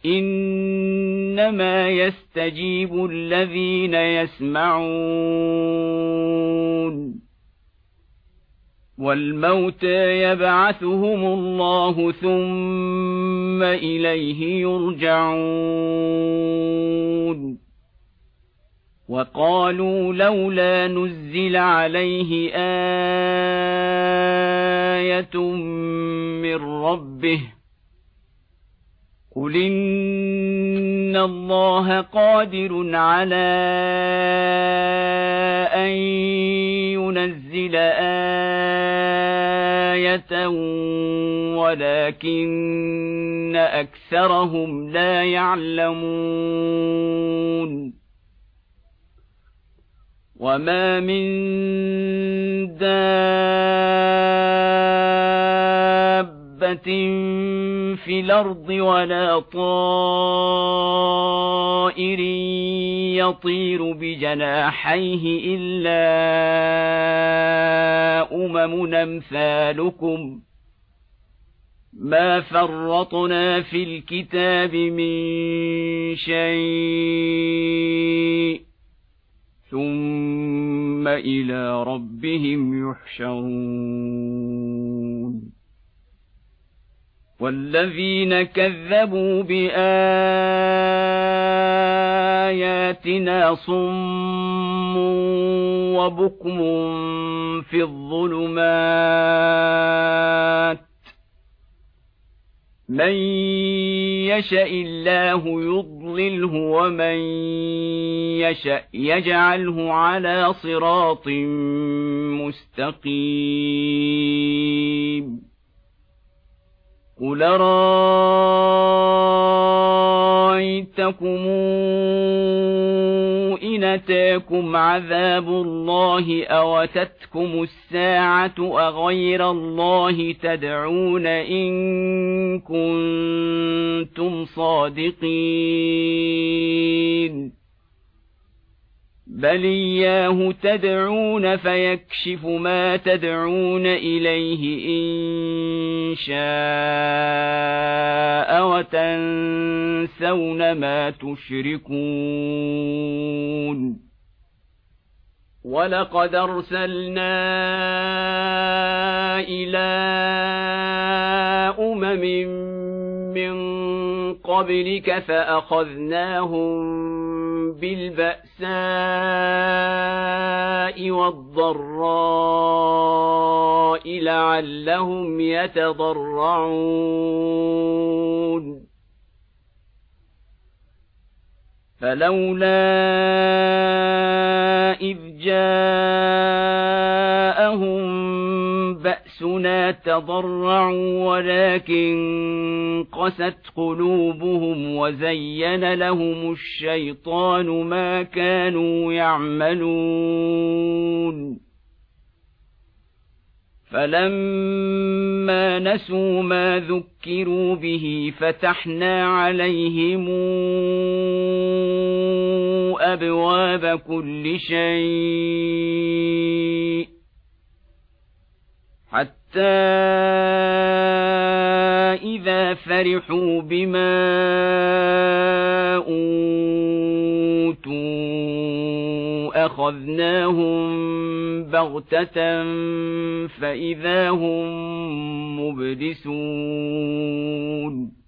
إنما يستجيب الذين يسمعون والموتى يبعثهم الله ثم إليه يرجعون وقالوا لولا نزل عليه آية من ربه قل إن الله قادر على أن ينزل آية ولكن أكثرهم لا يعلمون وما من دابة في الأرض ولا طائر يطير بجناحيه إلا أمثالكم ما فرطنا في الكتاب من شيء ثم إلى ربهم يحشرون والذين كذبوا بآياتنا صم وبكم في الظلمات من يشاء الله يضلله ومن يشاء يجعله على صراط مستقيم قل رأيتكم إن أتاكم عذاب الله أو أتتكم الساعة أغير الله تدعون إن كنتم صادقين بل إياه تدعون فيكشف ما تدعون إليه إن شاء وتنسون ما تشركون ولقد أرسلنا إلى من قبلك فأخذناهم بالبأساء والضراء لعلهم يتضرعون فلولا إذ جاءهم بأسنا تضرعوا ولكن قست قلوبهم وزين لهم الشيطان ما كانوا يعملون فلما نسوا ما ذكروا به فتحنا عليهم أبواب كل شيء حتى إذا فرحوا بما أوتوا أخذناهم بغتة فإذا هم مبلسون